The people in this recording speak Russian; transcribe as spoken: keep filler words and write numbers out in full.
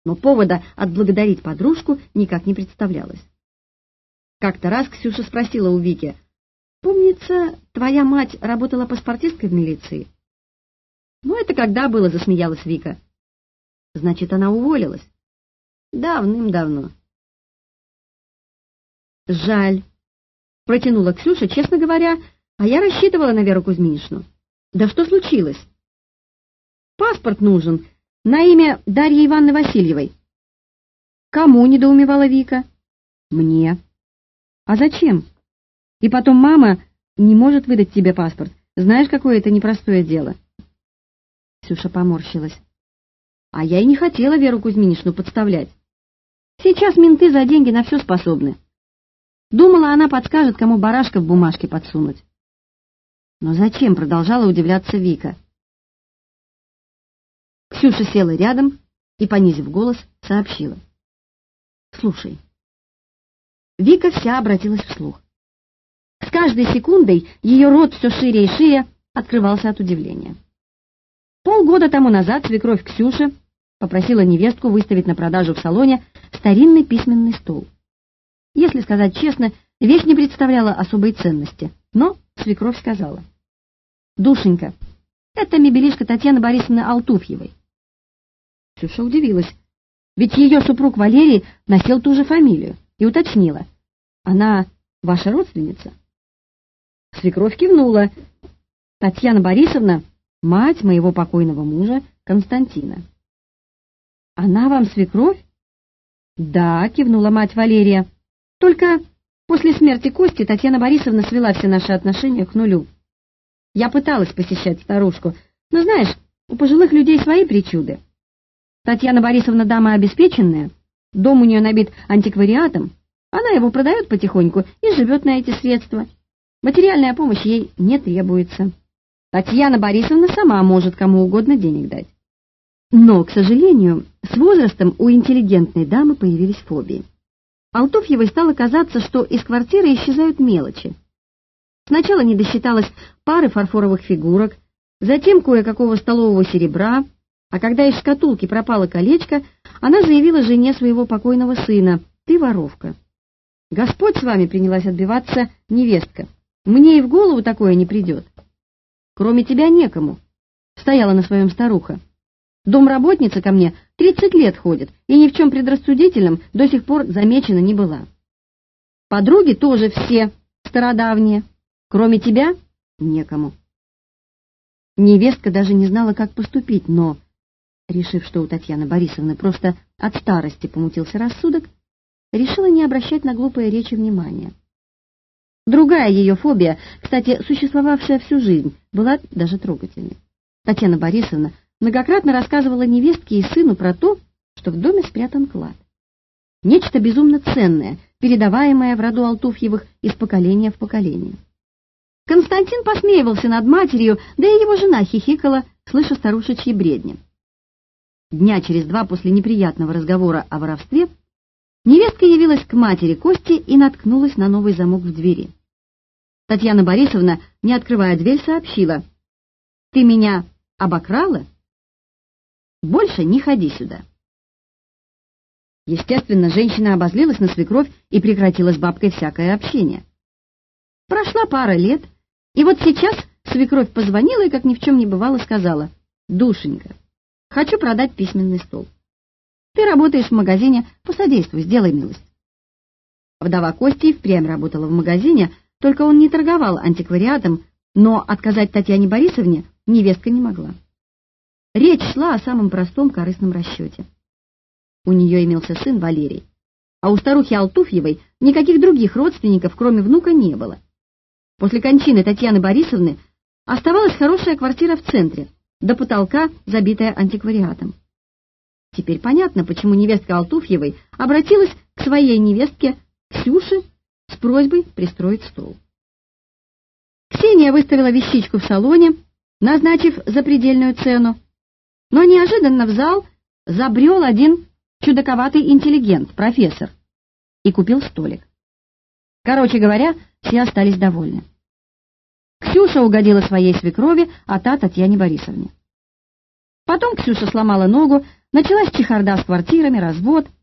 но повода отблагодарить подружку никак не представлялось. Как-то раз Ксюша спросила у Вики: «Помнится, твоя мать работала паспортисткой в милиции?» «Ну, это когда было?» — засмеялась Вика. «Значит, она уволилась?» «Давным-давно». «Жаль», — протянула Ксюша, честно говоря, а я рассчитывала на Веру Кузьминишну. «Да что случилось?» «Паспорт нужен на имя Дарьи Ивановны Васильевой». «Кому?» — недоумевала Вика. «Мне». «А зачем? И потом мама не может выдать тебе паспорт. Знаешь, какое это непростое дело». Ксюша поморщилась. «А я и не хотела Веру Кузьминишну подставлять. Сейчас менты за деньги на все способны. Думала, она подскажет, кому барашка в бумажке подсунуть». «Но зачем?» — продолжала удивляться Вика. Ксюша села рядом и, понизив голос, сообщила: «Слушай». Вика вся обратилась вслух. С каждой секундой ее рот все шире и шире открывался от удивления. Полгода тому назад свекровь Ксюша попросила невестку выставить на продажу в салоне старинный письменный стол. Если сказать честно, вещь не представляла особой ценности, но свекровь сказала: «Душенька, это мебелишка Татьяны Борисовны Алтуфьевой». Ксюша удивилась, ведь ее супруг Валерий носил ту же фамилию, и уточнила: «Она ваша родственница?» Свекровь кивнула: «Татьяна Борисовна — мать моего покойного мужа Константина». «Она вам свекровь?» «Да», — кивнула мать Валерия. «Только после смерти Кости Татьяна Борисовна свела все наши отношения к нулю. Я пыталась посещать старушку, но, знаешь, у пожилых людей свои причуды. Татьяна Борисовна дама обеспеченная, дом у нее набит антиквариатом, она его продает потихоньку и живет на эти средства. Материальная помощь ей не требуется. Татьяна Борисовна сама может кому угодно денег дать». Но, к сожалению, с возрастом у интеллигентной дамы появились фобии. Алтуфьевой стало казаться, что из квартиры исчезают мелочи. Сначала не досчиталось пары фарфоровых фигурок, затем кое-какого столового серебра, а когда из шкатулки пропало колечко, она заявила жене своего покойного сына: «Ты воровка». «Господь с вами», — принялась отбиваться невестка, «мне и в голову такое не придет». «Кроме тебя некому», — стояла на своем старуха. «Домработница ко мне тридцать лет ходит, и ни в чем предрассудительном до сих пор замечена не была. Подруги тоже все стародавние, кроме тебя некому». Невестка даже не знала, как поступить, но, решив, что у Татьяны Борисовны просто от старости помутился рассудок, решила не обращать на глупые речи внимания. Другая ее фобия, кстати, существовавшая всю жизнь, была даже трогательной. Татьяна Борисовна многократно рассказывала невестке и сыну про то, что в доме спрятан клад. Нечто безумно ценное, передаваемое в роду Алтуфьевых из поколения в поколение. Константин посмеивался над матерью, да и его жена хихикала, слыша старушечьи бредни. Дня через два после неприятного разговора о воровстве невестка явилась к матери Кости и наткнулась на новый замок в двери. Татьяна Борисовна, не открывая дверь, сообщила: «Ты меня обокрала? Больше не ходи сюда». Естественно, женщина обозлилась на свекровь и прекратила с бабкой всякое общение. Прошла пара лет, и вот сейчас свекровь позвонила и, как ни в чем не бывало, сказала: «Душенька, хочу продать письменный стол. Ты работаешь в магазине, посодействуй, сделай милость». Вдова Кости и впрямь работала в магазине, только он не торговал антиквариатом, но отказать Татьяне Борисовне невестка не могла. Речь шла о самом простом корыстном расчете. У нее имелся сын Валерий, а у старухи Алтуфьевой никаких других родственников, кроме внука, не было. После кончины Татьяны Борисовны оставалась хорошая квартира в центре, до потолка, забитая антиквариатом. Теперь понятно, почему невестка Алтуфьевой обратилась к своей невестке Ксюше с просьбой пристроить стол. Ксения выставила вещичку в салоне, назначив запредельную цену, но неожиданно в зал забрел один чудаковатый интеллигент, профессор, и купил столик. Короче говоря, все остались довольны. Ксюша угодила своей свекрови, а та Татьяне Борисовне. Потом Ксюша сломала ногу, Началась чехарда с квартирами, развод.